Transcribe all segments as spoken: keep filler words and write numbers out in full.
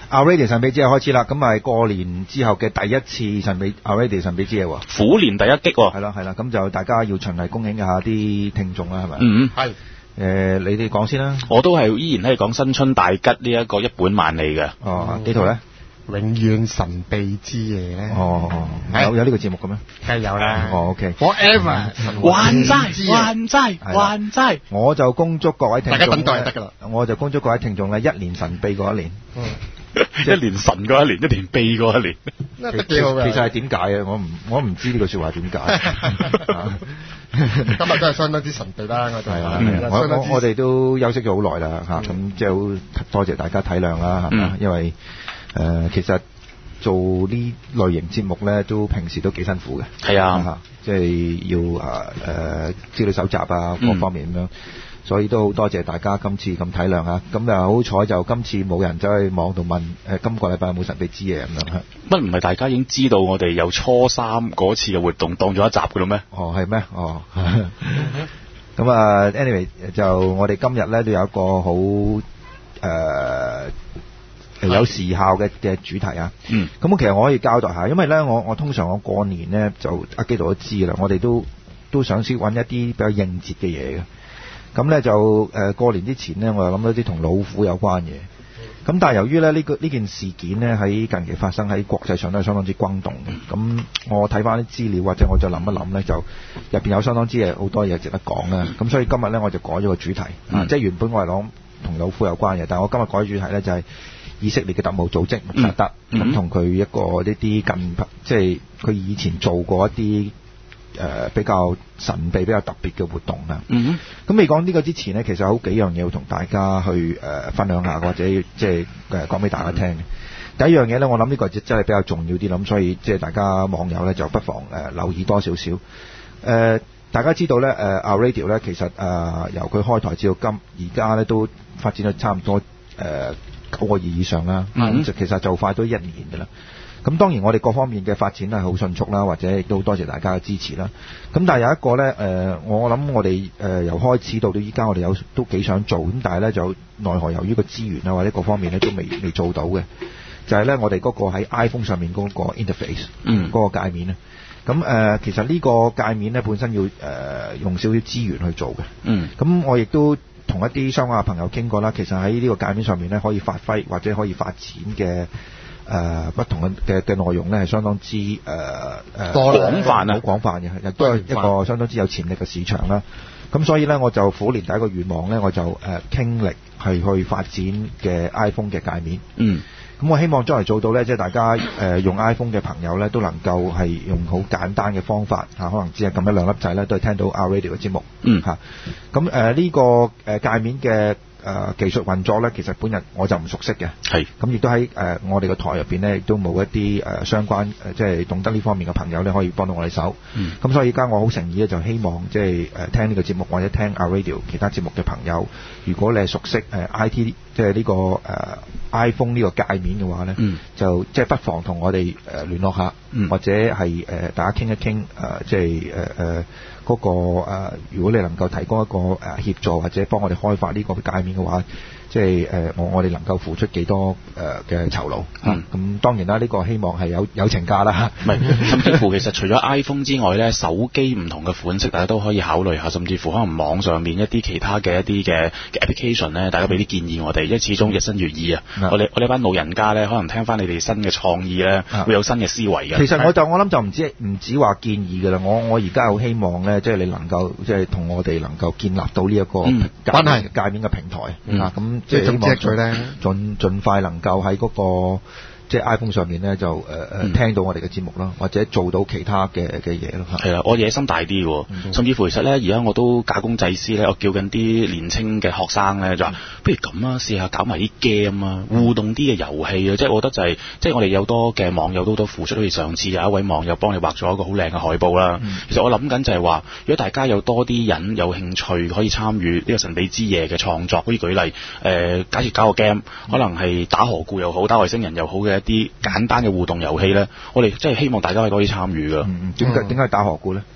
，R-Radio 神秘之夜開始啦，咁係過年之後嘅第一次神秘 R-Radio 神秘之夜喎， 虎年第一擊喎， 係啦係啦，咁就大家要循例恭喜一下啲聽眾啦，係咪？ 嗯， 係。 誒，你哋講先啦。 我都係依然係講新春大吉呢一個一本萬利嘅。 哦，幾套咧？ 永遠神秘之夜咧。 哦，有有呢個節目嘅咩？ 梗係有啦。 哦 ，OK。 Forever 還債還債還債。 我就恭祝各位聽眾， 大家等待就得㗎啦。 我就恭祝各位聽眾咧，一年神秘過一年。 嗯。 一年神過一年，一年秘過一年。 得幾好嘅。 其實係點解嘅？我唔我唔知呢句説話點解。 今日都係相當之神秘啦，我哋係啦，我我我哋都休息咗好耐啦嚇，咁即係好多謝大家體諒啦，係嘛？因為誒其實做呢類型節目咧，都平時都幾辛苦嘅。 係啊， 即係要啊誒資料搜集啊，各方面咁樣。所以都好多謝大家今次咁體諒嚇，咁啊好彩就今次冇人走去網度問誒今個禮拜有冇神秘之夜咁樣嚇。 乜唔係大家已經知道我哋有初三嗰次嘅活動當咗一集嘅咯咩？ 哦，係咩？哦，咁啊 anyway 就我哋今日咧都有一個好誒、呃、有時效嘅嘅主題啊。 嗯。 咁其實我可以交代下，因為咧我我通常我過年咧就阿基度都知啦，我哋都都想先揾一啲比較應節嘅嘢嘅。咁咧就誒、呃、過年之前咧，我又諗到啲同老虎有關嘅。咁但係由於咧呢、呢個呢件事件咧喺近期發生喺國際上都係相當之轟動嘅。咁我睇翻啲資料或者我再諗一諗咧，就入邊有相當之嘢好多嘢值得講啦。咁所以今日咧我就改咗個主題，嗯、啊，即係原本我係講同老虎有關嘅，但係我今日改主題咧就係以色列嘅特務組織穆薩德，咁同佢一個呢啲近即係佢以前做過一啲。誒、呃、比較神秘、比較特別嘅活動啦。嗯咁未講呢個之前呢，其實好幾樣嘢要同大家去誒、呃、分享下，或者即係誒講俾大家聽嘅。嗯、第一樣嘢呢，我諗呢個真係比較重要啲，咁所以即係大家網友呢，就不妨誒、呃、留意多少少。誒、呃、大家知道呢，誒、呃、R-Radio 呢，其實誒、呃、由佢開台至到今，而家呢都發展咗差唔多誒九個月以上啦。咁就、嗯、其實就快都一年嘅啦。咁當然我哋各方面嘅發展係好迅速啦，或者亦都好多謝大家嘅支持啦。咁但係有一個呢，誒、呃，我諗我哋誒、呃、由開始到到依家，我哋有都幾想做，咁但係呢，就奈何由於個資源啊或者各方面呢都未未做到嘅，就係、是、呢，我哋嗰個喺 iPhone 上面嗰個 interface，嗯，嗰個界面呢。咁誒、呃，其實呢個界面呢本身要誒、呃、用少少資源去做嘅，嗯。咁我亦都同一啲相關嘅朋友傾過啦，其實喺呢個界面上面呢，可以發揮或者可以發展嘅。誒、呃、不同嘅嘅嘅內容咧係相當之誒誒廣泛啊，好廣泛嘅，亦都係一個相當之有潛力嘅市場啦。咁所以咧，我就虎年第一個願望咧，我就誒傾、呃、力係去發展嘅 iPhone 嘅界面。嗯。咁我希望將來做到咧，即係大家誒、呃、用 iPhone 嘅朋友咧，都能夠係用好簡單嘅方法嚇、啊，可能只係撳一兩粒掣咧，都係聽到 R-Radio 嘅節目。嗯。嚇、啊。咁誒呢個誒界面嘅。誒、呃、技術運作咧，其實本人我就唔熟悉嘅，係咁亦都喺誒、呃、我哋個台入邊咧，亦都冇一啲誒、呃、相關誒、呃、即係懂得呢方面嘅朋友咧，可以幫到我哋手。嗯，咁所以而家我好誠意咧，就希望即係誒、呃、聽呢個節目或者聽 R-Radio 其他節目嘅朋友，如果你係熟悉誒、呃、I T 即係呢、這個誒、呃、iPhone 呢個界面嘅話咧，嗯，就即係不妨同我哋誒、呃、聯絡下，嗯、或者係誒、呃、大家傾一傾誒、呃，即係誒誒。呃嗰、那個、呃、如果你能夠提供一個誒、呃、協助或者幫我哋開發呢個界面嘅話，即係誒、呃、我我哋能夠付出幾多誒嘅酬勞。嗯，咁、啊、當然啦，呢、這個希望係有有情價啦。唔係， 甚至乎其實除咗 iPhone 之外咧，手機唔同嘅款式，大家都可以考慮下，甚至乎可能網上面一啲其他嘅一啲嘅 application 咧，大家俾啲建議我哋，因為始終日新月異啊。我哋我哋班老人家咧，可能聽翻你哋新嘅創意咧，會有新嘅思維嘅。 其實我就我諗就唔止唔止話建議㗎啦，我我而家好希望咧。即係你能夠，即係同我哋能夠建立到呢一個關係界面嘅平台、嗯、啊，咁即係希望佢咧盡盡快能夠喺嗰個即係 iPhone 上面咧就誒誒、呃、聽到我哋嘅節目啦，或者做到其他嘅嘅嘢咯。 係啊，我野心大啲喎，嗯、甚至乎其實咧，而家我都假公濟私咧，我叫緊啲年青嘅學生咧就話，嗯、不如咁啊，試下搞埋啲 game 啊，互動啲嘅遊戲啊，即係我覺得就係、是，即係我哋有多嘅網友都多付出，好似上次有一位網友幫你畫咗一個好靚嘅海報啦。嗯、其實我諗緊就係話，如果大家有多啲人有興趣可以參與呢個神秘之夜嘅創作，好似舉例，誒、呃，假設搞個 game，可能係打河固又好，打外星人又好嘅。一啲簡單嘅互動遊戲咧，我哋真係希望大家可以多啲參與噶。 點解點解打河固咧？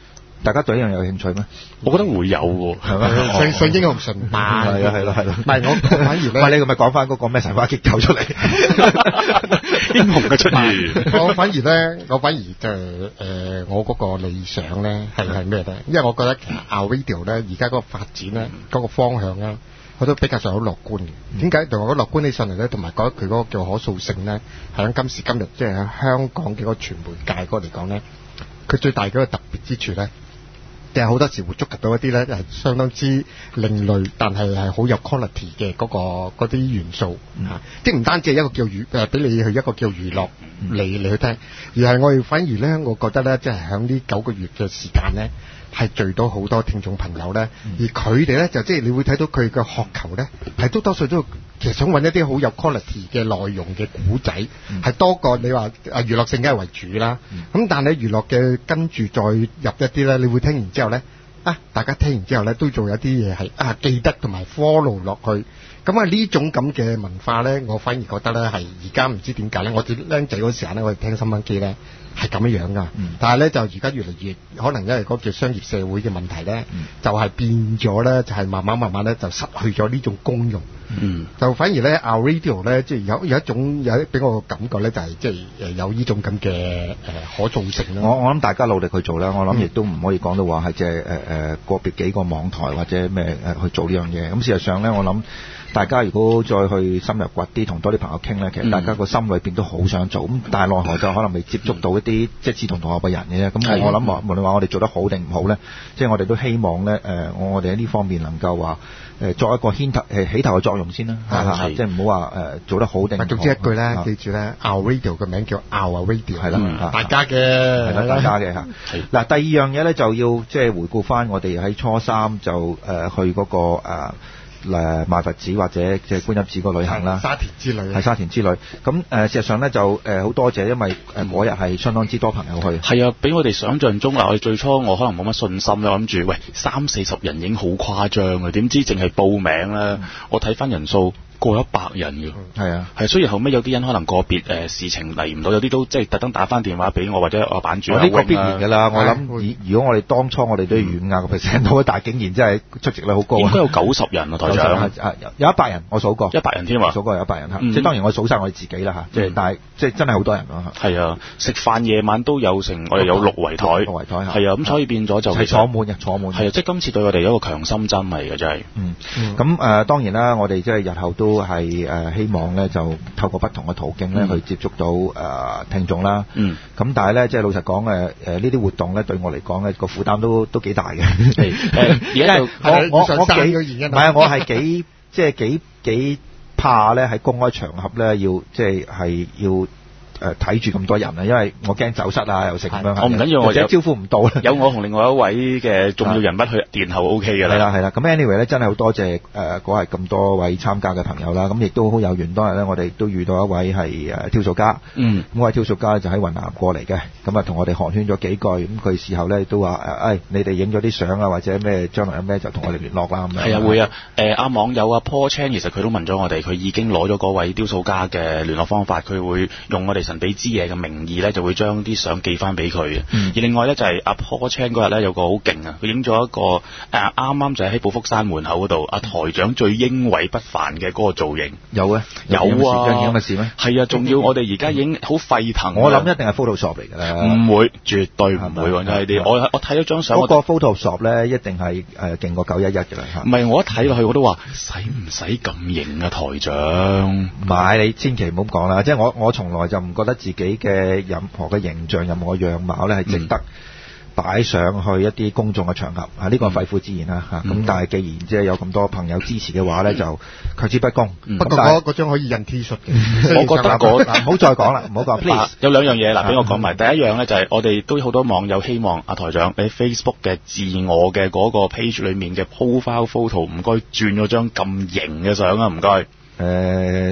大家對呢樣有興趣咩？ 我覺得會有喎， 係咪？ 上上英雄神係版， 啊係咯係咯。 唔係我反而咧， 喂，你咪講翻嗰個咩神話激鬥出嚟， 英雄嘅出現。 我反而咧，我反而就誒、呃，我嗰個理想咧係係咩咧？因為我覺得其實 Our Radio 咧而家嗰個發展咧嗰、嗰個方向咧，我都比較上好樂觀嘅。點解？同我覺得樂觀起上嚟咧，同埋覺得佢嗰個叫可塑性咧，係喺今時今日即係喺香港嘅嗰個傳媒界嗰個嚟講咧，佢最大嗰個特別之處咧。但係好多時會觸及到一啲咧係相當之另類，但係係好有 quality 嘅嗰、嗰個嗰啲元素、嗯啊、即係唔單止係一個叫娛誒俾你去一個叫娛樂嚟嚟去聽，而係我哋反而咧，我覺得咧，即係喺呢九個月嘅時間咧，係聚到好多聽眾朋友咧，嗯、而佢哋咧就即係你會睇到佢嘅渴求咧，係都多數都其實想揾一啲好有 quality 嘅內容嘅古仔，係、嗯、多過你話啊娛樂性梗係為主啦。咁、嗯、但係娛樂嘅跟住再入一啲咧，你會聽完之後咧啊，大家聽完之後咧都仲有啲嘢係啊記得同埋 follow 落去。咁啊呢種咁嘅文化咧，我反而覺得咧係而家唔知點解咧，我哋僆仔嗰時候咧，我哋聽新聞機咧係咁樣樣噶，嗯、但係咧就而家越嚟越可能因為嗰個叫商業社會嘅問題咧，嗯、就係變咗咧，就係慢慢慢慢咧就失去咗呢種功用，嗯、就反而咧 Our Radio 咧即係有有一種有俾我感覺咧就係即係誒有呢種咁嘅誒可造性咯。 我我諗大家努力去做啦，我諗亦都唔可以講到話係即係誒誒個別幾個網台或者咩誒去做呢樣嘢。咁事實上咧，我諗。大家如果再去深入掘啲，同多啲朋友傾咧，其實大家個心裏邊都好想做，咁但係奈何就可能未接觸到一啲即係志同道合嘅人嘅啫。咁我諗無論話我哋做得好定唔好咧，即係我哋都希望咧，誒我我哋喺呢方面能夠話誒作一個牽頭誒起頭嘅作用先啦，即係唔好話誒做得好定唔好。 總之一句咧，記住咧 ，Our Radio 嘅名叫 Our Radio， 係啦，大家嘅係啦，大家嘅嚇。嗱，第二樣嘢咧就要即係回顧翻我哋喺初三就誒去嗰個誒。誒賣佛寺或者即係觀音寺個旅行啦， 沙田之旅， 係沙田之旅。咁誒、呃、事實上咧就誒好多謝，因為誒嗰日係相當之多朋友去。 係啊，比我哋想象中嗱，我哋最初我可能冇乜信心啦，諗住喂三四十人已經好誇張啊，點知淨係報名咧，嗯、我睇翻人數。過一百人嘅，係啊，係，所以後尾有啲人可能個別誒、呃、事情嚟唔到，有啲都即係特登打翻電話俾我或者我版主。呢個必然㗎啦，我諗如果我哋當初我哋都要預廿個 percent 到，但係竟然真係出席率好高。應該有九十人啊，台長。有一百人，我數過。一百人添啊！數過有一百人嚇，嗯、即係當然我數晒我哋自己啦嚇，即係、嗯、但係即係真係好多人咯嚇。係啊，食飯夜晚都有成，我哋有六圍台。六圍台係啊，咁所以變咗就係坐滿嘅，坐滿。係啊，即係今次對我哋有一個強心針嚟嘅真係。嗯，咁誒當然啦，我哋即係日後都係誒。希望咧就透過不同嘅途徑咧、嗯、去接觸到誒、呃、聽眾啦。嗯。咁但係咧，即係老實講誒誒呢啲活動咧對我嚟講咧個負擔都都幾大嘅。係誒，而家就我我我幾唔係啊，我係幾即係幾幾怕咧喺公開場合咧要即係係要。誒睇住咁多人啊，因為我驚走失啊，又食咁樣。我唔緊要，我者招呼唔到啦。有我同另外一位嘅重要人物去殿後 O K 嘅啦。係啦係啦，咁 anyway 咧，真係好多謝誒嗰日咁多位參加嘅朋友啦。咁亦都好有緣，當日咧我哋都遇到一位係誒跳數家。嗯。咁位跳數家就喺雲南過嚟嘅，咁啊同我哋寒暄咗幾句。咁佢事後咧都話誒，誒你哋影咗啲相啊，或者咩將來有咩就同我哋聯絡啦咁樣。係啊，會啊。誒阿網友阿 Paul Chan 其實佢都問咗我哋，佢已經攞咗嗰位雕塑家嘅聯絡方法，佢會用我哋神秘之夜嘅名義咧，就會將啲相寄翻俾佢。嗯、而另外咧就係、是、阿 Paul Chan 嗰日咧有個好勁啊，佢影咗一個誒啱啱就喺寶福山門口嗰度，阿、啊、台長最英偉不凡嘅嗰個造型。有啊，有啊，有咁嘅事咩？係啊，仲要我哋而家已經好沸騰。我諗一定係 Photoshop 嚟㗎啦。唔會，絕對唔會喎，呢啲。我我睇咗張相，嗰個 Photoshop 咧一定係誒勁過九一一㗎啦。唔係，我一睇落去我都話，使唔使咁型啊，台長？唔係，你千祈唔好講啦，即係我我從來就唔覺得自己嘅任何嘅形象、任何嘅樣貌咧係值得擺上去一啲公眾嘅場合啊！呢個肺腑之言啦嚇。咁但係既然即係有咁多朋友支持嘅話咧，就卻之不恭。不過嗰嗰張可以印 T 恤嘅，我覺得嗰唔好再講啦，唔好講。Please，有兩樣嘢嗱，俾我講埋。第一樣咧就係我哋都好多網友希望阿台長喺 Facebook 嘅自我嘅嗰個 page 裏面嘅 profile photo 唔該轉咗張咁型嘅相啊，唔該。誒。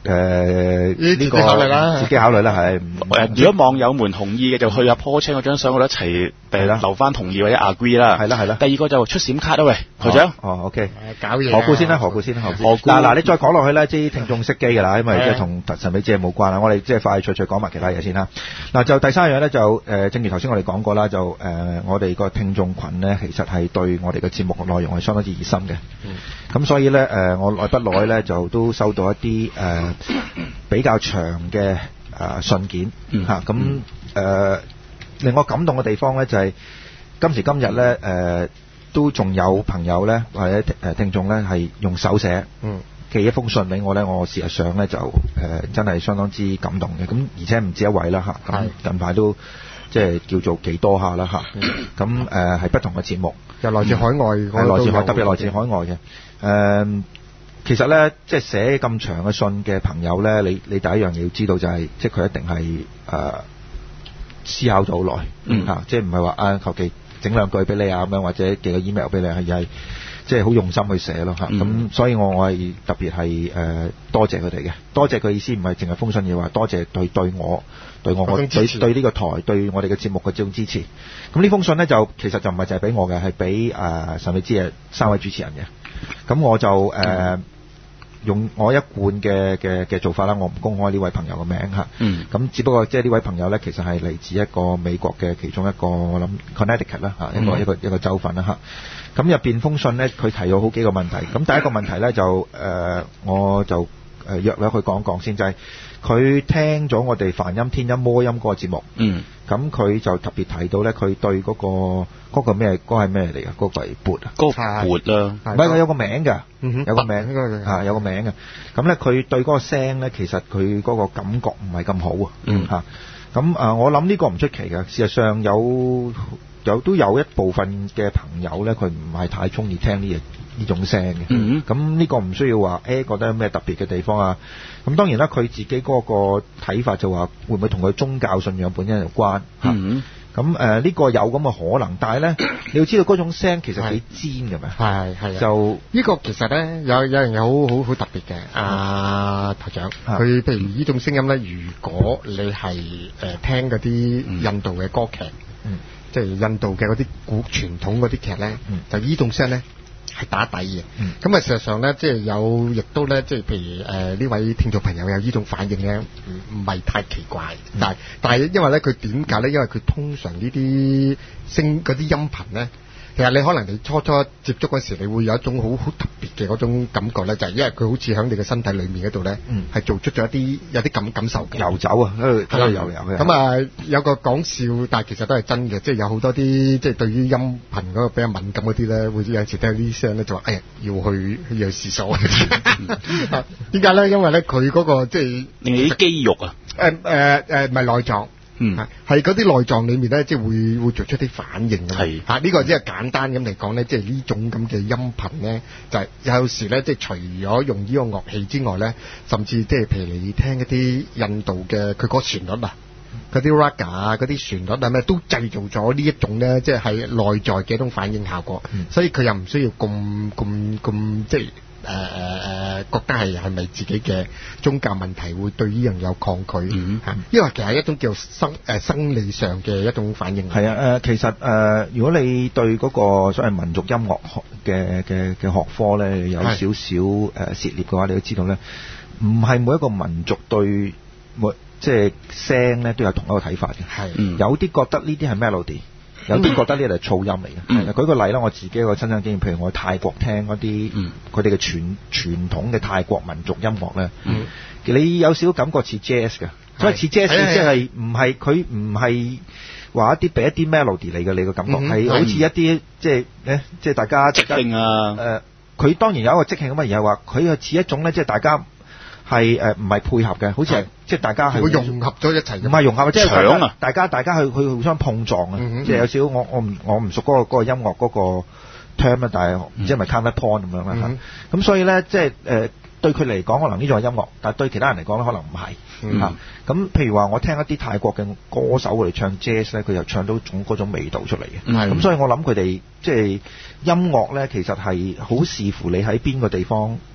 誒呢個考慮啦自己考慮啦，係。 誒，如果網友們同意嘅，就去阿 Paul Chan 嗰張相嗰度一齊誒留翻同意或者 agree 啦。 係啦係啦。 第二個就出閃卡啦，喂，台長。 哦 ，OK。 搞嘢。 何故先啦？何故先啦？何故。嗱嗱，你再講落去咧，啲聽眾熄機㗎啦，因為即係同神秘之夜冇關啦。我哋即係快脆脆講埋其他嘢先啦。嗱，就第三樣咧，就誒，正如頭先我哋講過啦，就誒，我哋個聽眾群咧，其實係對我哋嘅節目內容係相當之熱心嘅。嗯。咁所以咧，誒，我耐不耐咧，就都收到一啲誒比較長嘅誒信件嚇。咁誒令我感動嘅地方咧，就係今時今日咧，誒都仲有朋友咧，或者誒聽眾咧，係用手寫。嗯。寄一封信俾我咧，我事實上咧就誒、呃、真係相當之感動嘅。咁而且唔止一位啦嚇，咁近排都即係叫做幾多下啦嚇。咁誒係不同嘅節目， 又來自海外，係、嗯、 來自海，特別來自海外嘅。誒、呃，其實咧即係寫咁長嘅信嘅朋友咧，你你第一樣嘢要知道就係、是，即係佢一定係誒、呃、思考咗好耐，嗯嚇，即係唔係話啊求其整兩句俾你啊咁樣，或者寄個 email 俾你，係係。即係好用心去寫咯嚇，咁、嗯、所以我我係特別係誒、呃、多謝佢哋嘅，多謝佢意思唔係淨係封信嘅話，多謝對對我對我我對對呢個台對我哋嘅節目嘅這種支持。咁呢封信呢，就其實就唔係淨係俾我嘅，係俾誒神秘之夜三位主持人嘅。咁我就誒、呃嗯、用我一貫嘅嘅嘅做法啦，我唔公開呢位朋友嘅名嚇。咁、嗯、只不過即係呢位朋友呢，其實係嚟自一個美國嘅其中一個我諗 Connecticut 啦嚇，一個、嗯、一個一個州份啦嚇。咁入邊封信咧，佢提咗好幾個問題。咁第一個問題咧就誒、呃，我就誒約咗佢講講先，就係、是、佢聽咗我哋梵音、天音、魔音嗰個節目。嗯。咁佢就特別提到咧，佢對嗰、那個嗰、那個咩，嗰、那個係咩嚟㗎？嗰、那個係缽啊。嗰個缽啦。唔係，佢有個名㗎、嗯。有個名。啊，有個名㗎。咁咧，佢對嗰個聲咧，其實佢嗰個感覺唔係咁好啊。嗯。嚇。咁啊，我諗呢個唔出奇嘅。事實上有。有都有一部分嘅朋友咧，佢唔係太中意聽呢嘢呢種聲嘅。嗯，咁呢個唔需要話誒、欸、覺得有咩特別嘅地方啊。咁當然啦，佢自己嗰個睇法就話會唔會同佢宗教信仰本身有關？嗯，咁誒呢個有咁嘅可能，但係咧你要知道嗰種聲其實幾尖嘅咩？係係。就呢個其實咧有有樣嘢好好好特別嘅。啊台長，佢譬如呢種聲音咧，如果你係誒、呃、聽嗰啲印度嘅歌劇，嗯。即係印度嘅嗰啲古傳統嗰啲劇咧、嗯，就呢種聲咧係打底嘅。咁、嗯、啊，事實上咧，即係有，亦都咧，即係譬如誒呢、呃、位聽眾朋友有呢種反應咧，唔唔係太奇怪。嗯、但係但係因為咧，佢點解咧？因為佢通常呢啲聲嗰啲音頻咧。其實你可能你初初接觸嗰時，你會有一種好好特別嘅嗰種感覺咧，就係、是、因為佢好似喺你嘅身體裏面嗰度咧，係、嗯、做出咗一啲有啲感感受嘅遊走啊，喺度遊遊嘅。咁啊，有個講笑，但係其實都係真嘅，即係有好多啲即係對於音頻嗰個比較敏感嗰啲咧，會有時聽到呢啲聲咧，就話哎呀要去要去廁所。點解咧？因為咧佢嗰個即係你啲肌肉啊，誒誒誒唔係內臟。嗯，係嗰啲內臟裏面咧，即係會會做出啲反應嘅。係嚇，呢個只係簡單咁嚟講咧，即係呢種咁嘅音頻咧，就係、是、有時咧，即係除咗用呢個樂器之外咧，甚至即係譬如你聽一啲印度嘅佢嗰個旋律啊，嗰啲 raga 啊，嗰啲旋律啊咩，都製造咗呢一種咧，即係係內在嘅一種反應效果。嗯、所以佢又唔需要咁咁咁即係。誒誒誒，覺得係係咪自己嘅宗教問題會對呢樣有抗拒？嗯，因為其實係一種叫生誒、呃、生理上嘅一種反應。係啊，誒、呃、其實誒、呃，如果你對嗰個所謂民族音樂學嘅嘅嘅學科咧有少少誒涉獵嘅話，你都知道咧，唔係每一個民族對每即係聲咧都有同一個睇法嘅。係、嗯，有啲覺得呢啲係 melody。有啲覺得呢啲係噪音嚟嘅、嗯。舉個例啦，我自己一個親身經驗，譬如我喺泰國聽嗰啲佢哋嘅傳傳統嘅泰國民族音樂咧、嗯，你有少少感覺似 jazz 嘅，所以似 jazz 即係唔係佢唔係話一啲俾一啲 melody 嚟嘅，你個感覺係、嗯、好似一啲即係咧，即係大家即興啊。誒、呃，佢當然有一個即興咁啊，而係話佢係似一種咧，即係大家。係誒唔係配合嘅，好似係即係大家係會融合咗一齊，唔係融合，即係搶啊！大家大家去去互相碰撞啊！嗯、即係有少少我我唔我唔熟嗰、嗰個嗰個音樂嗰個 term 啊，但係唔知係咪 counterpoint 咁樣啦嚇。咁、嗯、所以咧，即係誒、呃、對佢嚟講，可能呢種係音樂，但係對其他人嚟講咧，可能唔係嚇。咁、嗯、譬如話，我聽一啲泰國嘅歌手嚟唱 jazz 咧，佢又唱到種嗰種味道出嚟嘅。咁、嗯、所以我諗佢哋即係音樂咧，其實係好視乎你喺邊個地方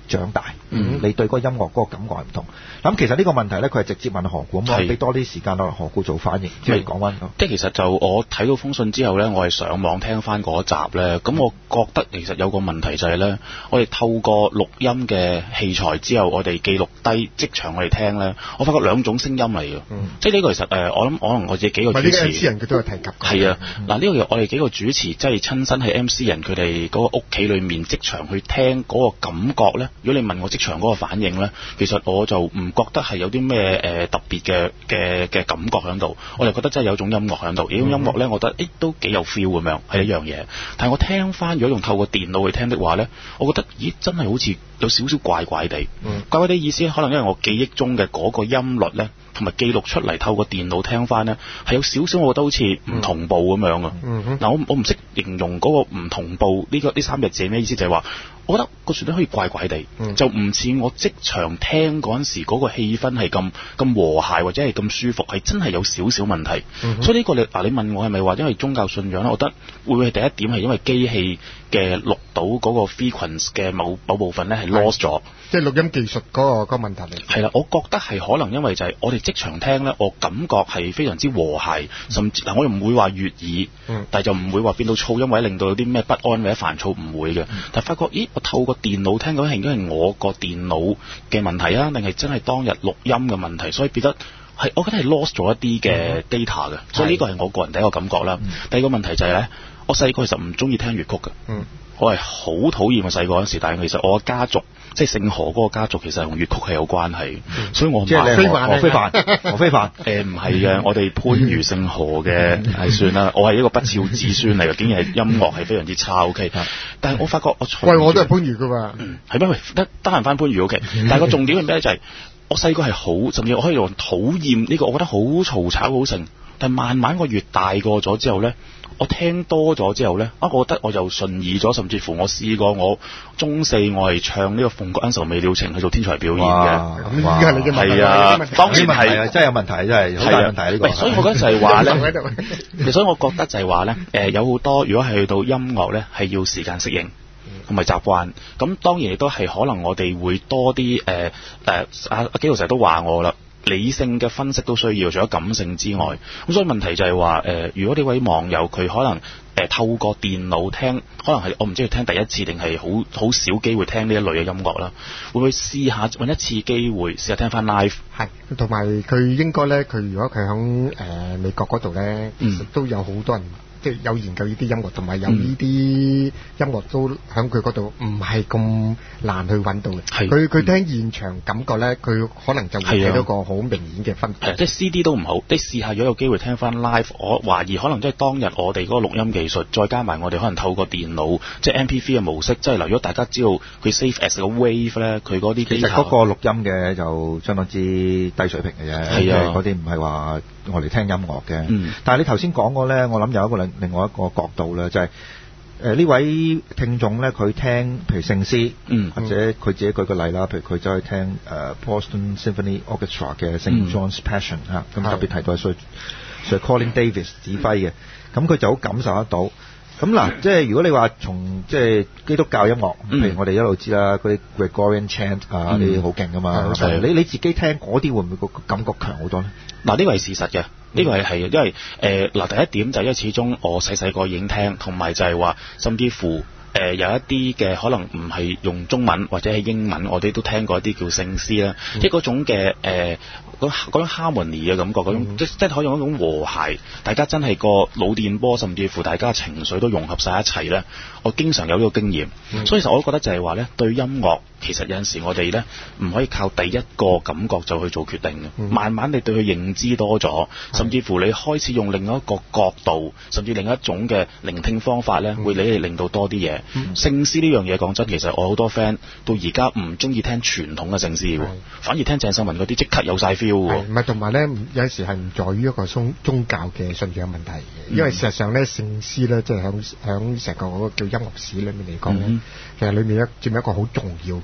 長大， 嗯、 你對嗰個音樂嗰個感覺係唔同。咁其實呢個問題咧，佢係直接問何故，咁我俾多啲時間落何故做反應，即係講翻。 即係其實就我睇到封信之後咧，我係上網聽翻嗰集咧，咁我覺得其實有個問題就係咧，我哋透過錄音嘅器材之後，我哋記錄低即場我哋聽咧，我發覺兩種聲音嚟嘅， 嗯、 即係呢個其實誒，我諗可能我哋幾個主持， 呢個 M C 人佢都有提及。 係啊，嗱呢、嗯、個我哋幾個主持即係親身喺 M C 人佢哋嗰個屋企裏面即場去聽嗰個感覺咧。如果你問我即場嗰個反應咧，其實我就唔覺得係有啲咩誒特別嘅嘅嘅感覺喺度，我就覺得真係有種音樂喺度。呢種音樂咧，我覺得誒都幾有 feel 咁樣，係一樣嘢。但係我聽翻如果用透過電腦去聽的話咧，我覺得咦真係好似有少少怪怪地。嗯、怪怪地意思可能因為我記憶中嘅嗰個音律咧，同埋記錄出嚟透過電腦聽翻咧，係有少少我覺得好似唔同步咁樣啊。嗱、嗯嗯、我我唔識形容嗰個唔同步呢、呢個呢三隻字係咩意思，就係話我覺得個旋律可以怪怪地，嗯、就唔似我即場聽嗰陣時嗰個氣氛係咁咁和諧或者係咁舒服，係真係有少少問題。嗯、所以呢個你嗱你問我係咪話因為宗教信仰咧？我覺得會唔會係第一點係因為機器嘅錄到嗰個 frequency 嘅某某部分咧係 lost 咗， 即係錄音技術嗰、嗰個嗰、嗰個問題嚟。 係啦，我覺得係可能因為就係我哋即場聽咧，我感覺係非常之和諧，甚至嗱我又唔會話悅耳，嗯、但係就唔會話變到噪音或者令到有啲咩不安或者煩躁，唔會嘅。嗯、但係發覺咦，我透過電腦聽嗰啲係應該係我個電腦嘅問題啊，定係真係當日錄音嘅問題，所以變得係我覺得係 lost 咗一啲嘅 data 嘅，嗯、所以呢個係我個人第一個感覺啦。嗯、第二個問題就係咧，我細個其實唔中意聽粵曲嘅。嗯我係好討厭我細個嗰陣時，但係其實我嘅家族即係姓何嗰個家族，其實同粵曲係有關係，嗯、所以我唔係非凡， 何非凡，何非凡誒唔係嘅，我哋番禺姓何嘅係算啦，我係一個不肖子孫嚟嘅，竟然係音樂係非常之差 OK，但係我發覺我喂我都係番禺㗎嘛， 係咩？得得閒翻番禺 OK，但係個重點係咩咧？就係、是、我細個係好，甚至我可以用討厭呢個，我覺得好嘈吵好盛，但係慢慢我越大個咗之後咧。我聽多咗之後咧，啊，我覺得我就順耳咗，甚至乎我試過我中四我係唱呢個《鳳閣恩仇未了情》去做天才表演嘅。 咁依家你嘅問題係啊，當然係真係有問題，真係好大問題呢個。 所以我覺得就係話咧，所以我覺得就係話咧，誒有好多如果係去到音樂咧，係要時間適應同埋習慣。咁當然亦都係可能我哋會多啲誒誒阿阿基佬成日都話我啦。理性嘅分析都需要，除咗感性之外，咁所以問題就係話誒，如果呢位網友佢可能誒、呃、透過電腦聽，可能係我唔知佢聽第一次定係好好少機會聽呢一類嘅音樂啦，會唔會試下揾一次機會試下聽翻 live？ 係，同埋佢應該咧，佢如果佢響誒美國嗰度咧，其實都有好多人。即係有研究呢啲音樂，同埋有呢啲音樂都喺佢嗰度，唔係咁難去揾到嘅。佢佢聽現場感覺咧，佢可能就會睇到個好明顯嘅分別。 即係 C D 都唔好，你試下如果有機會聽翻 live，我懷疑可能即係當日我哋嗰個錄音技術，再加埋我哋可能透過電腦，即係 M P three 嘅模式，即係嗱，如果大家知道佢 save as 個 wave 咧，佢嗰啲其實嗰個錄音嘅就相當之低水平嘅啫，係啊，嗰啲唔係話我哋聽音樂嘅。嗯、但係你頭先講過咧，我諗有一個另另外一個角度咧，就係誒呢位聽眾咧，佢聽譬如聖詩，嗯、或者佢自己舉個例啦，譬如佢走去聽誒、呃、Boston Symphony Orchestra 嘅 Saint John's Passion 嚇、嗯，咁特別提到係 Sir Sir Colin Davis 指揮嘅，咁佢、嗯、就好感受得到。咁嗱，即係如果你話從即係基督教音樂，譬如我哋一路知啦，嗰啲 Gregorian chant 啊，呢啲好勁噶嘛。你你自己聽嗰啲會唔會個感覺強好多咧？ 嗱，呢個係事實嘅，呢個係係因為誒嗱、呃、第一點就係因為始終我細細個已經聽，同埋就係話甚至乎。誒、呃、有一啲嘅可能唔係用中文或者係英文，我哋都聽過一啲叫聖詩啦，嗯、即係嗰種嘅誒嗰嗰種 harmony 嘅感覺，嗰種、嗯、即即係可以用一種和諧，大家真係個腦電波，甚至乎大家情緒都融合晒一齊咧。我經常有呢個經驗，嗯、所以其實我都覺得就係話咧，對音樂其實有陣時我哋咧唔可以靠第一個感覺就去做決定嘅，嗯、慢慢你對佢認知多咗，甚至乎你開始用另一個角度，甚至另一種嘅聆聽方法咧，嗯、會你嚟令到多啲嘢。聖詩呢樣嘢講真，其實我好多 friend 到而家唔中意聽傳統嘅聖詩喎，反而聽鄭秀文嗰啲即刻有晒 feel 喎。唔係，同埋咧有陣時係唔在於一個宗宗教嘅信仰問題嘅，嗯、因為事實上咧聖詩咧即係響響成個嗰個叫音樂史裏面嚟講咧，嗯、其實裏面一佔一個好重要嘅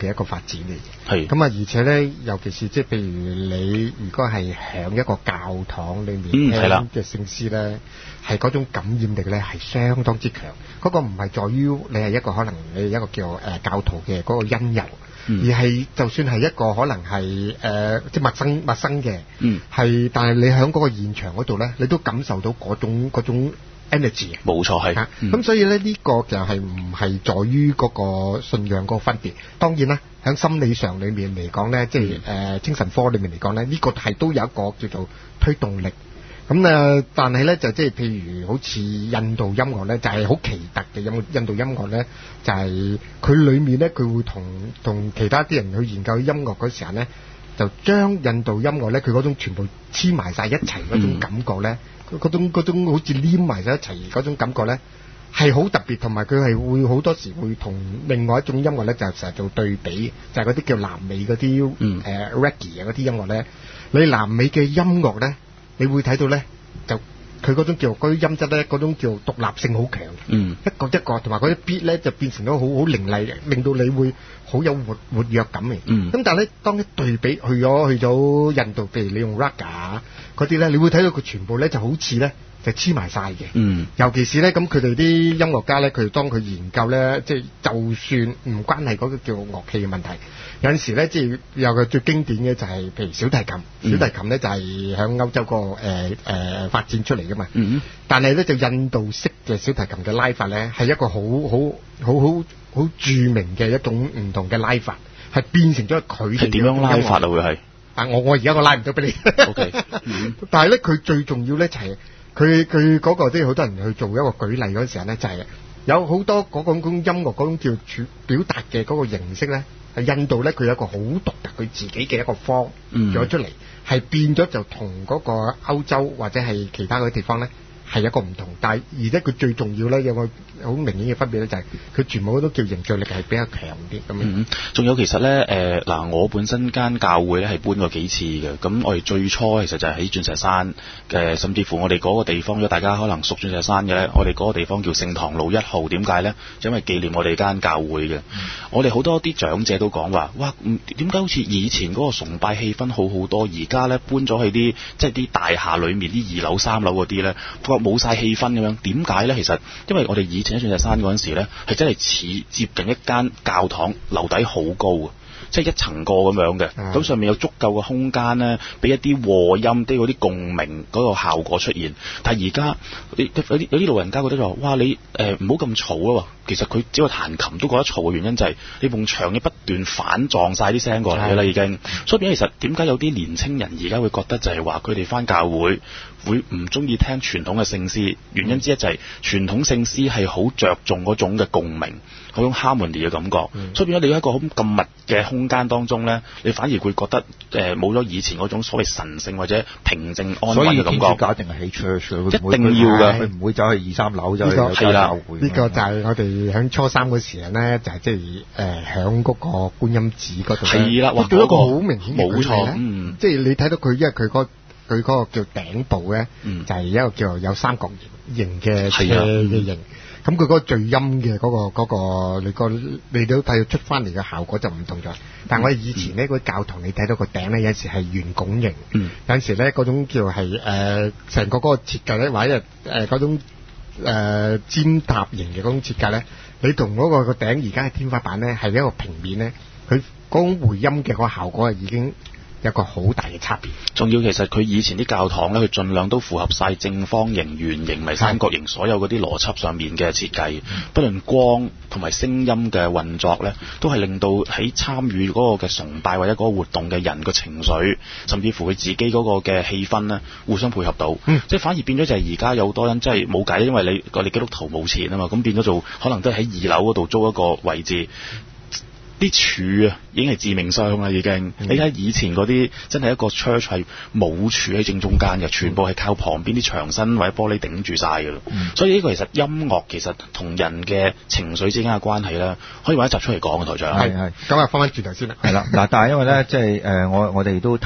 嘅一個發展嚟嘅。 係咁啊，而且咧，尤其是即係譬如你如果係響一個教堂裏面嗯係啦聽嘅聖詩咧，係嗰種感染力咧係相當之強。嗰、個唔係在於你係一個可能你係一個叫誒、呃、教徒嘅嗰個因由。 嗯、 而係就算係一個可能係誒、呃、即係陌生陌生嘅， 嗯， 係但係你喺嗰個現場嗰度咧，你都感受到嗰種嗰種 energy 啊， 冇錯係。 咁、 嗯、 所以咧呢、呢個就係唔係在於嗰個信仰嗰個分別。當然啦，喺心理上裏面嚟講咧，即係誒、呃、精神科裏面嚟講咧，呢、呢個係都有一個叫做推動力。咁誒，但係咧就即係譬如好似印度音樂咧，就係、是、好奇特嘅音印度音樂咧，就係佢裏面咧，佢會同同其他啲人去研究音樂嗰時候咧，就將印度音樂咧，佢嗰種全部黐埋晒一齊嗰種感覺咧，佢嗰、嗯、種嗰種好似黏埋晒一齊嗰種感覺咧，係好特別，同埋佢係會好多時會同另外一種音樂咧，就成日做對比，就係嗰啲叫南美嗰啲誒 reggae 啊嗰啲音樂咧，你南美嘅音樂咧。你會睇到咧，就佢嗰種叫嗰啲音質咧，嗰種叫獨立性好強， 嗯， 一個一個，同埋嗰啲 beat 咧就變成咗好好凌厲嘅，令到你會好有活活躍感嘅。 嗯， 咁但係咧，當一對比去咗去咗印度，譬如你用 Raga 嗰啲咧，你會睇到佢全部咧就好似咧就黐埋晒嘅。 嗯， 尤其是咧，咁佢哋啲音樂家咧，佢當佢研究咧，即係就算唔關係嗰個叫樂器嘅問題。有陣時咧，即係有個最經典嘅就係、是，譬如小提琴。嗯、小提琴咧就係喺歐洲個誒誒發展出嚟噶嘛。嗯。但係咧就印度式嘅小提琴嘅拉法咧，係一個好好好好好著名嘅一種唔同嘅拉法，係變成咗佢哋。係點樣拉法啊？會係？啊！我我而家我拉唔到俾你。O K。但係咧，佢最重要咧就係佢佢嗰個即係好多人去做一個舉例嗰陣時候咧，就係、是、有好多嗰種音樂嗰種叫處表達嘅嗰個形式咧。印度咧，佢有一個好獨特佢自己嘅一個方咗出嚟，係、嗯、變咗就同嗰個歐洲或者係其他嗰啲地方咧係一個唔同。但係而且佢最重要咧有個好明顯嘅分別咧，就係佢全部都叫凝聚力係比較強啲咁樣。 仲、嗯、有其實咧誒嗱，我本身間教會咧係搬過幾次嘅。咁我哋最初其實就係喺鑽石山嘅，甚至乎我哋嗰個地方，如果大家可能熟鑽石山嘅咧，我哋嗰個地方叫聖堂路一號。點解咧？就因為紀念我哋間教會嘅。嗯、我哋好多啲長者都講話，哇，點解好似以前嗰個崇拜氣氛好好多，而家咧搬咗去啲即係啲大廈裏面啲二樓三樓嗰啲咧，發覺冇晒氣氛咁樣。點解咧？其實因為我哋以前喺鑽石山嗰陣時咧，係真係似接近一間教堂，樓底好高啊，即係一層過咁樣嘅。咁、嗯、上面有足夠嘅空間咧，俾一啲和音、啲嗰啲共鳴嗰個效果出現。但係而家有啲有啲老人家覺得就話：哇，你誒唔好咁嘈啊！其實佢只係彈琴都覺得嘈嘅原因就係你埲牆嘅不斷反撞晒啲聲過嚟啦，已經。所以變咗其實點解有啲年青人而家會覺得就係話佢哋返教會會唔中意聽傳統嘅聖詩？原因之一就係傳統聖詩係好着重嗰種嘅共鳴，嗰種 harmony 嘅感覺。嗯、所以變咗你喺一個好咁密嘅空間當中咧，你反而會覺得誒冇咗以前嗰種所謂神聖或者平靜安穩嘅感覺。所以天主教一定係起 church，一定要㗎，佢唔會走去二三樓就去有教會。呢個就係我哋。喺初三嗰時咧，就係即係誒喺嗰個觀音寺嗰度咧，哇！做一個好明顯嘅舉例咧，嗯，即係你睇到佢，因為佢嗰佢嗰個叫頂部咧，嗯、就係一個叫做有三角形嘅斜嘅形。咁佢嗰個聚音嘅嗰、嗰個嗰、嗰個你個你都睇到出翻嚟嘅效果就唔同咗。但係我哋以前咧嗰啲教堂，你睇到個頂咧有陣時係圓拱形，嗯、有陣時咧嗰種叫係誒成個嗰個設計咧，或者誒嗰種。誒、呃、尖塔型嘅嗰種設計咧，你同嗰個個頂而家嘅天花板咧係一個平面咧，佢嗰種回音嘅嗰個效果係已經有個好大嘅差別。仲要其實佢以前啲教堂咧，佢盡量都符合晒正方形、圓形、咪三角形所有嗰啲邏輯上面嘅設計，嗯、不論光同埋聲音嘅運作咧，都係令到喺參與嗰個嘅崇拜或者嗰個活動嘅人嘅情緒，甚至乎佢自己嗰個嘅氣氛咧，互相配合到，嗯、即係反而變咗就係而家有好多人真係冇計，因為你個你基督徒冇錢啊嘛，咁變咗做可能都係喺二樓嗰度租一個位置。啲柱啊，已經係致命傷啦！已經，嗯、你睇以前嗰啲真係一個 church 係冇柱喺正中間嘅，全部係靠旁邊啲牆身或者玻璃頂住晒嘅咯。嗯、所以呢個其實音樂其實同人嘅情緒之間嘅關係咧，可以揾一集出嚟講嘅台長。係係，咁啊，翻返轉頭先啦。係啦，嗱，但係因為咧，即係誒，我我哋都太。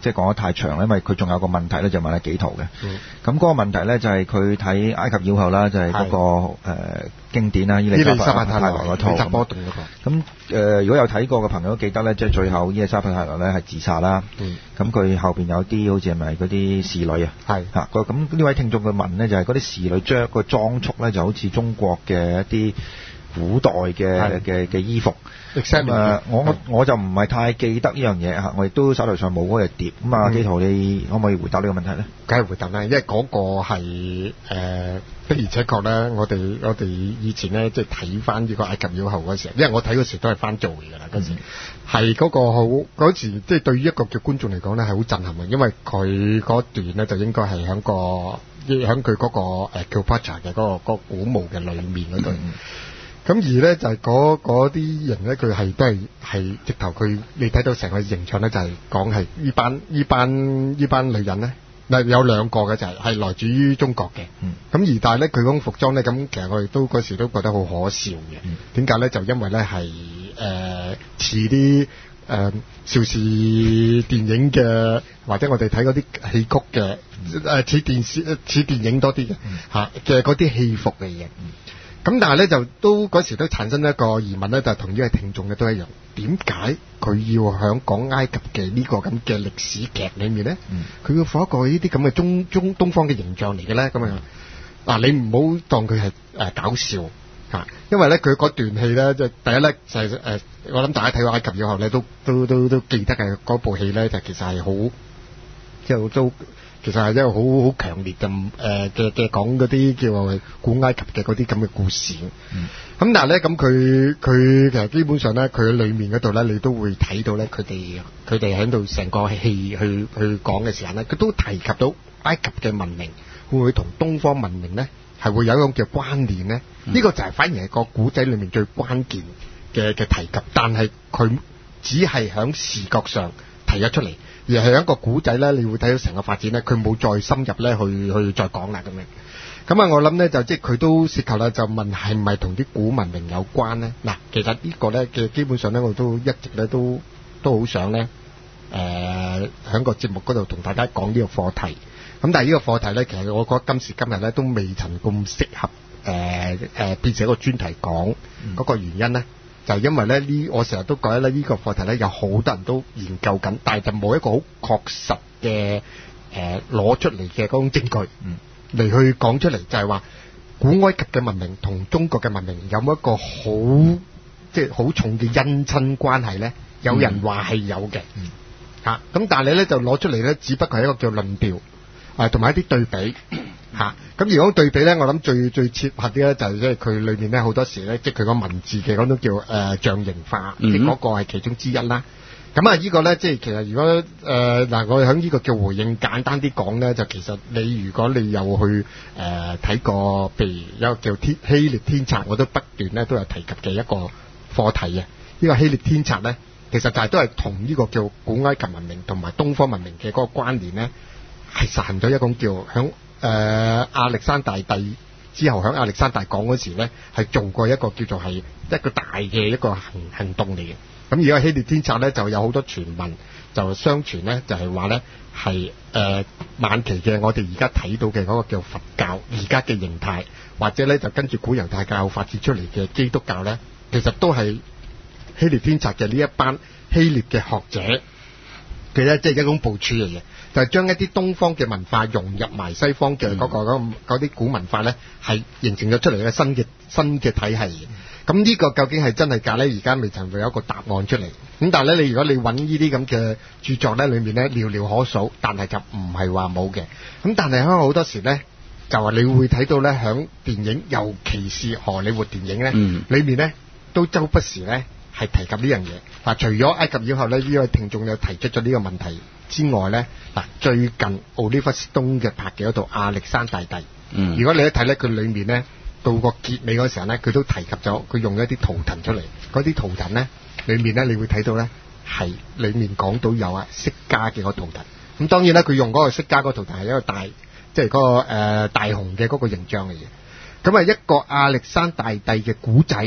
即係講得太長，因為佢仲有個問題咧，就問阿紀陶嘅。咁、 嗯、 嗰個問題咧就係佢睇埃及妖后啦，就係、是、嗰、那個誒、呃、經典啦，伊麗莎白太郎嗰套。 伊麗莎波頓嗰個。咁誒、呃，如果有睇過嘅朋友都記得咧，即係最後伊麗莎白太郎咧係自殺啦。咁、嗯、佢後邊有啲好似係咪嗰啲侍女啊？係嚇，咁呢位聽眾佢問咧就係嗰啲侍女着個裝束咧就好似中國嘅一啲古代嘅嘅嘅衣服。咁啊、呃，我我就唔係太記得呢樣嘢嚇，我亦都手頭上冇嗰隻碟。咁啊，紀陶你可唔可以回答呢個問題咧？ 梗係回答啦，因為嗰個係誒、呃、的而且確咧，我哋我哋以前咧即係睇翻呢個埃及妖后嗰時候，因為我睇嗰時都係翻做嘅啦，嗰時係嗰、嗯、個好嗰時即係對於一個嘅觀眾嚟講咧係好震撼嘅，因為佢嗰段咧就應該係喺個喺佢嗰個誒 Cleopatra 嘅嗰個嗰、嗰個古墓嘅裏面嗰度。嗯咁而咧就係嗰啲人咧，佢係都係係直頭佢，你睇到成個形象咧，就係講係呢班呢班呢班女人咧，嗱有兩個嘅就係係來自於中國嘅。嗯。咁而但係咧，佢嗰種服裝咧，咁其實我哋都嗰時都覺得好可笑嘅。嗯。點解咧？就因為咧係誒似啲誒邵氏電影嘅，或者我哋睇嗰啲戲曲嘅誒似電視似電影多啲嘅嚇嘅嗰啲戲服嘅嘢。嗯。咁但係咧就都嗰時都產生一個疑問咧，就同呢位聽眾嘅都一樣，點解佢要響講埃及嘅呢個咁嘅歷史劇裏面咧？佢、嗯、要放一個呢啲咁嘅中中東方嘅形象嚟嘅咧？咁樣嗱，你唔好當佢係誒搞笑嚇，因為咧佢嗰段戲咧，即係第一咧就係、是、誒、呃，我諗大家睇過埃及妖后咧，都都都都記得嘅嗰部戲咧，就其實係好即係都。其實係一個好好強烈嘅誒嘅嘅講嗰啲叫古埃及嘅嗰啲咁嘅故事。嗯。咁但係咧，咁佢佢其實基本上咧，佢裏面嗰度咧，你都會睇到咧，佢哋佢哋喺度成個戲去去講嘅時間咧，佢都提及到埃及嘅文明會唔會同東方文明咧係會有一種叫關聯咧？呢、嗯呢個就係反而係個古仔裏面最關鍵嘅嘅提及，但係佢只係喺視覺上提咗出嚟。而係一個古仔咧，你會睇到成個發展咧，佢冇再深入咧去去再講啦咁樣。咁啊，我諗咧就即係佢都涉及啦，就問係唔係同啲古文明有關咧？嗱，其實呢個咧嘅基本上咧，我都一直咧都都好想咧誒喺個節目嗰度同大家講呢個課題。咁但係呢個課題咧，其實我覺得今時今日咧都未曾咁適合誒誒、呃呃、變成一個專題講嗰個原因咧。就因為咧呢，我成日都覺得咧呢個課題咧有好多人都研究緊，但係就冇一個好確實嘅誒攞出嚟嘅嗰種證據嚟去講出嚟，就係話古埃及嘅文明同中國嘅文明有冇一個好即係好重嘅姻親關係咧？有人話係有嘅嚇，咁但係你咧就攞出嚟咧，只不過係一個叫論調啊，同埋一啲對比。嚇、啊！咁如果對比咧，我諗最最切合啲咧就係即係佢裏面咧好多時咧，即係佢個文字嘅嗰種叫誒、呃、象形化，即係嗰個係其中之一啦。咁啊，呢個咧即係其實如果誒嗱、呃，我喺呢個叫回應簡單啲講咧，就其實你如果你有去誒睇、呃、過，譬如有個叫天希臘天策，我都不斷咧都有提及嘅一個課題嘅。呢、這個希臘天策咧，其實就係都係同呢個叫古埃及文明同埋東方文明嘅嗰個關聯咧，係實行咗一種叫響。誒、呃、亞歷山大帝之後，喺亞歷山大講嗰時咧，係做過一個叫做係一個大嘅一個行行動嚟嘅。咁而家希臘天策咧，就有好多傳聞，就相傳咧，就係話咧係誒晚期嘅我哋而家睇到嘅嗰個叫佛教而家嘅形態，或者咧就跟住古猶太教發展出嚟嘅基督教咧，其實都係希臘天策嘅呢一班希臘嘅學者嘅咧，即係一種部署嚟嘅。就係、是、將一啲東方嘅文化融入埋西方嘅嗰、那個嗰啲、嗯、古文化咧，係形成咗出嚟嘅新嘅新嘅體系。咁呢個究竟係真係假咧？而家未曾會有一個答案出嚟。咁但係咧，你如果你揾呢啲咁嘅著作咧，裏面咧寥寥可數，但係就唔係話冇嘅。咁但係喺好多時咧，就話你會睇到咧，響電影，尤其是荷里活電影咧，嗯、裏面咧都周不時咧係提及呢樣嘢。嗱，除咗埃及妖后咧，呢位聽眾有提出咗呢個問題之外咧，嗱，最近 Oliver Stone 嘅拍嘅嗰套亞歷山大帝，嗯，如果你一睇咧，佢裏面咧到個結尾嗰時候咧，佢都提及咗，佢用咗一啲圖騰出嚟，嗰啲圖騰咧裏面咧，你會睇到咧係裏面講到有啊釋迦嘅個圖騰。咁當然咧，佢用嗰個釋迦嗰個圖騰係一個大，即係嗰個誒、呃、大雄嘅嗰個形象嚟嘅。咁啊，一個亞歷山大帝嘅古仔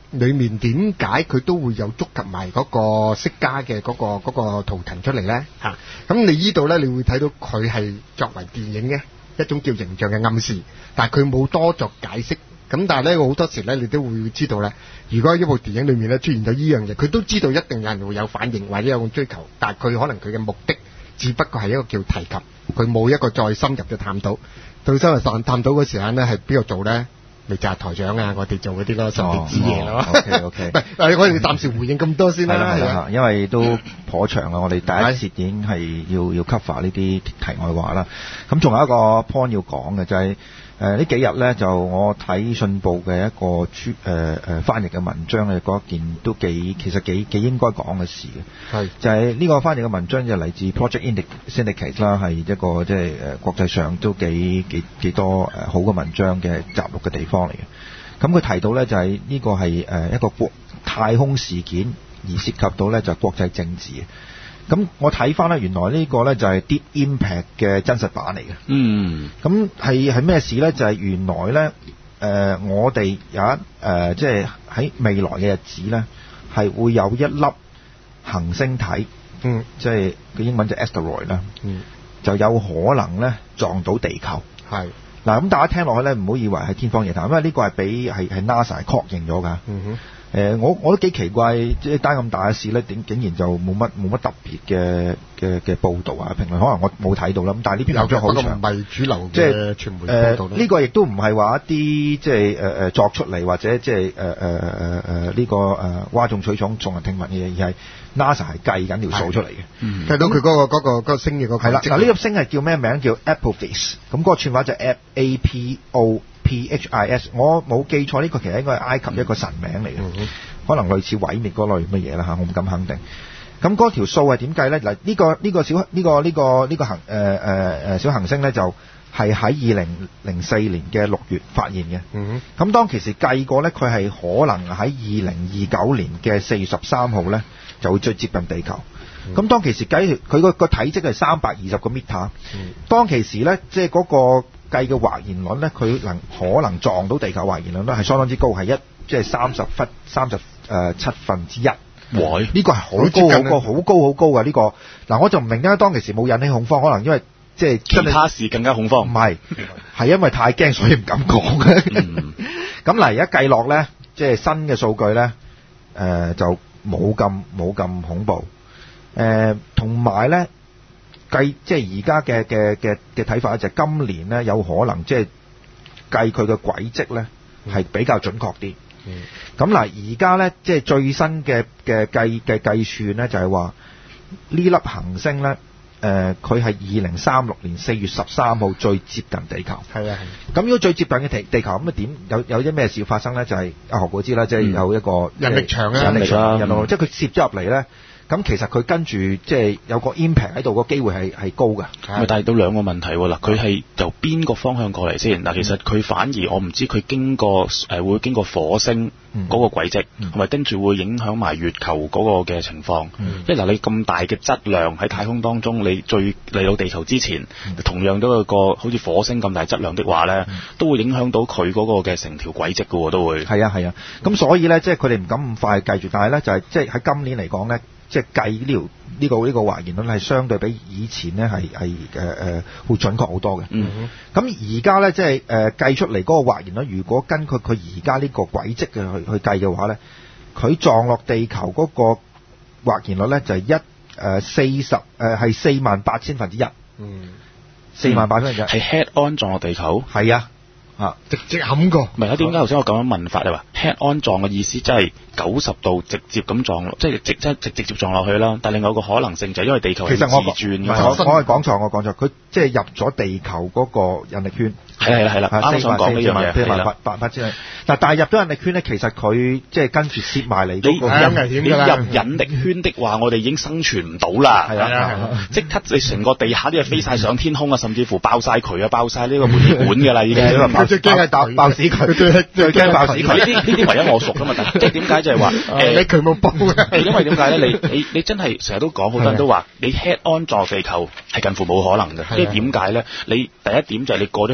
裏面點解佢都會有觸及埋嗰個釋迦嘅嗰個嗰個圖騰出嚟咧？嚇，咁你依度咧，你會睇到佢係作為電影嘅一種叫形象嘅暗示，但係佢冇多作解釋。咁但係咧，好多時咧，你都會知道咧，如果一部電影裏面咧出現咗依樣嘢，佢都知道一定有人會有反應或者有個追求，但係佢可能佢嘅目的只不過係一個叫提及，佢冇一個再深入嘅探討。到深入探探討嗰時間咧，係邊個做咧？咪就係台長啊，我哋做嗰啲咯，神秘之夜咯。 OK OK， 唔係，我哋暫時回應咁多先啦。 係啦，因為都頗長啦，我哋第一節已經係要要 cover 呢啲題外話啦。咁仲有一個 point 要講嘅就係、是。誒、呃、呢幾日咧就我睇信報嘅一個專誒誒翻譯嘅文章咧，嗰一件都幾其實幾幾應該講嘅事嘅，係就係、是、呢個翻譯嘅文章就嚟自 Project Syndicate 啦，係一個即係誒國際上都幾幾幾多誒、呃、好嘅文章嘅集錄嘅地方嚟嘅。咁佢提到咧就係、是、呢個係誒一個國太空事件，而涉及到咧就係、國際政治。咁我睇翻咧，原來呢個咧就係 Deep Impact 嘅真實版嚟嘅。嗯。咁係係咩事咧？就係、是、原來咧，誒、呃、我哋有一誒即係喺未來嘅日子咧，係會有一粒行星體，嗯，即係個英文就 asteroid 啦，嗯，就有可能咧撞到地球。係。嗱，咁大家聽落去咧，唔好以為係天方夜譚，因為呢個係俾係係 NASA 確認咗㗎。嗯哼。誒、呃，我我都幾奇怪，即係單咁大嘅事咧，點竟然就冇乜冇乜特別嘅嘅嘅報導啊評論，可能我冇睇到啦。咁但係呢篇文章好長，唔係主流嘅傳媒報導咧。呢個亦都唔係話一啲即係誒誒作出嚟或者即係誒誒誒誒呢個誒嘩眾取寵、眾人聽聞嘅嘢，而係 NASA 係計緊條數出嚟嘅。計到佢嗰、嗰個嗰、嗰個嗰個星嘅嗰個係啦。嗱，呢粒星係叫咩名？叫 Apophis。咁嗰個串法就係 A P O P H I S， 我冇記錯呢、這個其實應該係埃及一個神名嚟嘅、嗯，可能類似毀滅嗰類乜嘢啦嚇，我唔敢肯定。咁嗰條數係點計咧？嗱、這個，呢個呢個小呢、這個呢、這個呢、這個行誒誒誒小行星咧，就係喺二零零四年嘅六月發現嘅。嗯，咁當其時計過咧，佢係可能喺二零二九年嘅四月十三號咧，就會最接近地球。咁、嗯、當其時計佢個個體積係三百二十個 meter。嗯，當其時咧，即係嗰個計嘅或然率咧，佢能可能撞到地球或然率咧，係相當之高，係一即係三十分三十誒七分之一。哇！呢、這個係好高好高好高好高嘅呢、這個。嗱，我就唔明點解當其時冇引起恐慌，可能因為即係其他事更加恐慌。唔係， 係因為太驚，所以唔敢講嘅。咁嗱，而家計落咧，即係新嘅數據咧，誒、呃、就冇咁冇咁恐怖。誒同埋咧。計即係而家嘅嘅嘅嘅睇法咧，就係今年咧有可能即係計佢嘅軌跡咧係比較準確啲。咁嗱，而家咧即係最新嘅嘅計嘅計算咧，就係話呢粒行星咧，誒佢係二零三六年四月十三號最接近地球。係啊係。咁如果最接近嘅地地球咁啊點有有啲咩事要發生咧？就係阿何故知啦，即係有一個人力場啊， 人力場人路，即係佢攝咗入嚟咧。咁其實佢跟住即係有個 impact 喺度，個機會係係高㗎。 咪但係到兩個問題喎，嗱，佢係由邊個方向過嚟先？嗱，其實佢反而我唔知佢經過誒、呃、會經過火星嗰個軌跡，係咪跟住會影響埋月球嗰個嘅情況？即係嗱，你咁大嘅質量喺太空當中，你最嚟到地球之前，嗯、同樣都有個好似火星咁大質量的話咧、嗯，都會影響到佢嗰個嘅成條軌跡㗎喎，都會。係啊係啊，咁、嗯、所以咧，即係佢哋唔敢咁快計住，但係咧就係即係喺今年嚟講咧。即係計呢條呢個呢個或然率係相對比以前咧係係誒誒會準確好多嘅。嗯，咁而家咧即係誒計出嚟嗰個或然率，如果根據佢而家呢個軌跡嘅去去計嘅話咧，佢撞落地球嗰個或然率咧就係一誒四十誒係四萬八千分之一。嗯，四萬八千分之一係 head on 撞落地球。 係啊。啊！ 直接冚過， 唔係啊？點解頭先我咁樣問法？你話 head on 撞嘅意思，即係九十度直接咁撞落，即係直即係直直接撞落去啦。但係另外一個可能性就係因為地球係自轉嘅。 我我係講錯，我講錯。佢即係入咗地球嗰個引力圈。 係啦係啦，啱啱想講呢樣嘢。 四萬八八八千。嗱，但係入咗引力圈咧，其實佢即係跟住攝埋嚟嗰個危險㗎啦。 入引力圈的話，我哋已經生存唔到啦。係啊，即刻你成個地下啲嘢飛晒上天空啊，甚至乎爆晒渠啊，爆晒呢個煤氣管㗎啦，已經。 最驚係爆爆死佢，最驚爆死佢。呢啲呢啲唯一我熟㗎嘛， 即係點解就係話誒你佢冇爆嘅。 因為點解咧？你你你真係成日都講，好多人都話你 head on 撞地球係近乎冇可能嘅。即係點解咧？你第一點就係你過咗頭先我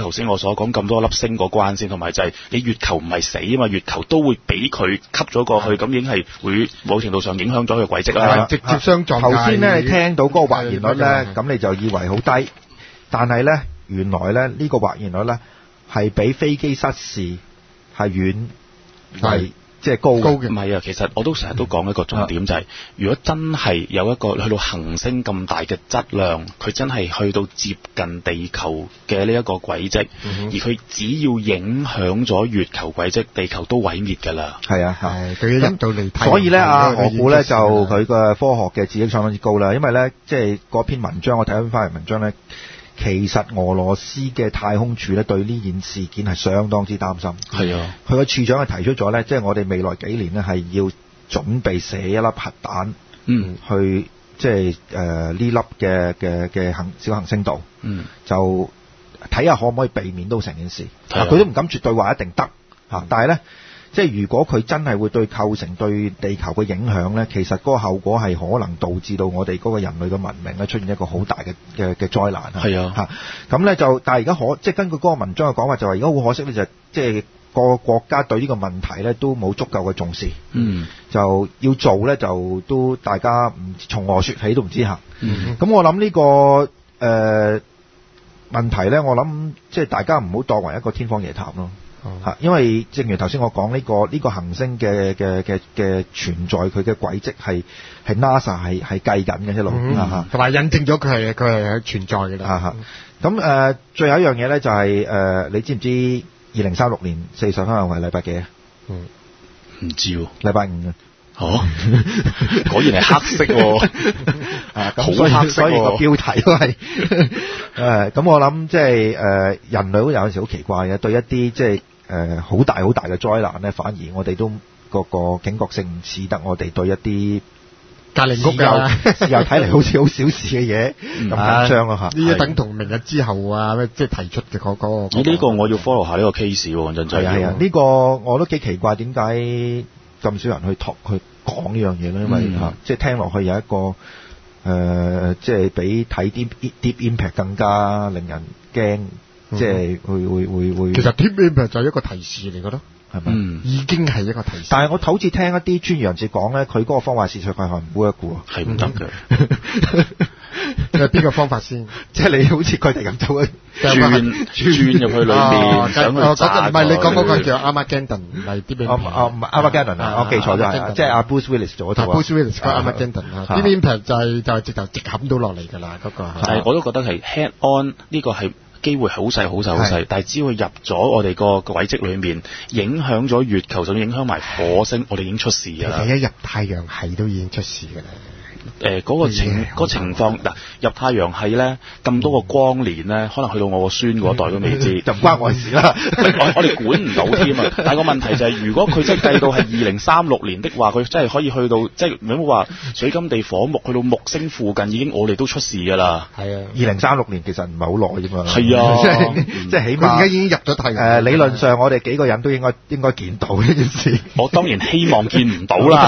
所講咁多粒星嗰關先，同埋就係你月球唔係死啊嘛，月球都會俾佢吸咗過去，咁、嗯、已經係會某程度上影響咗佢軌跡啦。 直接相撞。 頭先咧，你聽到嗰個或然率咧，咁你就以為好低，但係咧，原來咧呢、呢個或然率咧係比飛機失事係遠係即係高嘅。 唔係啊，其實我都成日都講一個重點、嗯、就係、是，如果真係有一個去到恆星咁大嘅質量，佢真係去到接近地球嘅呢一個軌跡，嗯、而佢只要影響咗月球軌跡，地球都毀滅㗎啦。係啊， 係佢入到嚟睇。 所以咧，阿何故咧就佢嘅科學嘅知識相當之高啦。因為咧，即係嗰篇文章我睇翻翻嚟文章咧。其實俄羅斯嘅太空處咧對呢件事件係相當之擔心。 係啊， 佢個處長係提出咗咧，即係我哋未來幾年咧係要準備射一粒核彈， 嗯， 去即係誒呢粒嘅嘅嘅行小行星度， 嗯， 就睇下可唔可以避免到成件事。佢都唔敢絕對話一定得嚇、嗯，但係咧。即係如果佢真係會對構成對地球嘅影響咧，其實嗰個後果係可能導致到我哋嗰個人類嘅文明咧出現一個好大嘅嘅嘅災難。 係啊， 嚇咁咧就，但係而家可即係根據嗰個文章嘅講法就話，而家好可惜咧就即係個國家對呢個問題咧都冇足夠嘅重視。 嗯， 就要做咧就都大家唔從何説起都唔知嚇。 嗯， 咁我諗呢、這個誒、呃、問題咧，我諗即係大家唔好當為一個天方夜譚咯。嚇，因為正如頭先我講呢、這個呢、這個行星嘅嘅嘅嘅存在，佢嘅軌跡係係 NASA 係係計緊嘅一路， 同埋印證咗佢係佢係存在嘅啦。 咁誒、呃，最後一樣嘢咧就係、是、誒、呃，你知唔知二零三六年四月十三號係禮拜幾啊？ 嗯，唔知喎， 禮拜五啊。 哦，果然係黑色喎、 啊，好黑色，所以個標題都係誒。咁我諗即係誒人類有陣時好奇怪嘅，對一啲即係誒好大好大嘅災難咧，反而我哋都個個警覺性唔似得我哋對一啲隔離屋啊， 又睇嚟好似好小事嘅嘢咁緊張啊嚇！ 呢啲等同明日之後啊，即係提出嘅嗰嗰個。 呢、這個我要 follow 下呢個 case 喎，真真係。 係啊，呢、這個我都幾奇怪，點解咁少人去托去講呢樣嘢咧？因為嚇、嗯，即係聽落去有一個誒、呃，即係比睇啲 Deep Impact 更加令人驚、嗯，即係會會會會。其實 Deep Impact 就係一個提示嚟嘅咯，係咪？ 嗯， 已經係一個提示。 但係我好似聽一啲專業人士講咧，佢嗰個方法事實佢係唔 work 嘅喎， 係唔得嘅。 誒邊個方法先？ 即係你好似佢哋咁做， 轉轉入去裏面，想去炸佢。 唔係你講嗰個叫 Armageddon，唔係啲咩？ 哦哦唔係 Armageddon 啊，我記錯咗係，即係阿 Bruce Willis 做嗰套。 Bruce Willis 個 Armageddon 啊 ，Deep Impact 就係就係直頭直冚到落嚟㗎啦，嗰個。 但係我都覺得係 head on 呢個係機會好細好細好細，但係只要入咗我哋個軌跡裏面，影響咗月球，甚至影響埋火星，我哋已經出事㗎啦。 其實一入太陽系都已經出事㗎啦。 誒、呃、嗰、那個情嗰、那個、情況嗱，入太陽系咧咁多個光年咧，可能去到我個孫嗰代都未知， 就唔關我事啦。 我我哋管唔到添啊！但係個問題就係、是，如果佢真係計到係二零三六年的話，佢真係可以去到即係唔好話水金地火木，去到木星附近已經我哋都出事㗎啦。 係啊， 二零三六年其實唔係好耐啫嘛。 係啊， 即係即係起碼而家已經入咗太陽。誒、 呃、理論上我哋幾個人都應該應該見到呢件事。 我當然希望見唔到啦。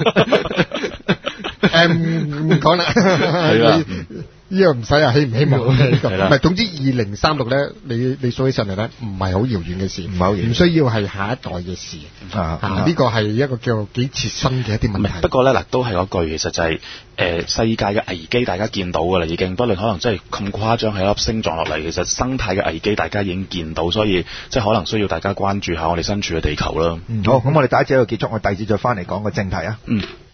誒唔講啦，係啊，呢個唔使啊，希唔希望？唔係，總之二零三六咧，你你數起上嚟咧，唔係好遙遠嘅事，唔係好遠，唔需要係下一代嘅事啊。呢個係一個叫做幾切身嘅一啲問題。 不過咧嗱，都係嗰句，其實就係、是、誒、呃、世界嘅危機，大家見到㗎啦，已經。不論可能真係咁誇張，係粒星撞落嚟，其實生態嘅危機大家已經見到，所以即係可能需要大家關注下我哋身處嘅地球啦。 嗯，好，咁我哋第一節喺度結束，我第二節再翻嚟講個正題啊。 嗯。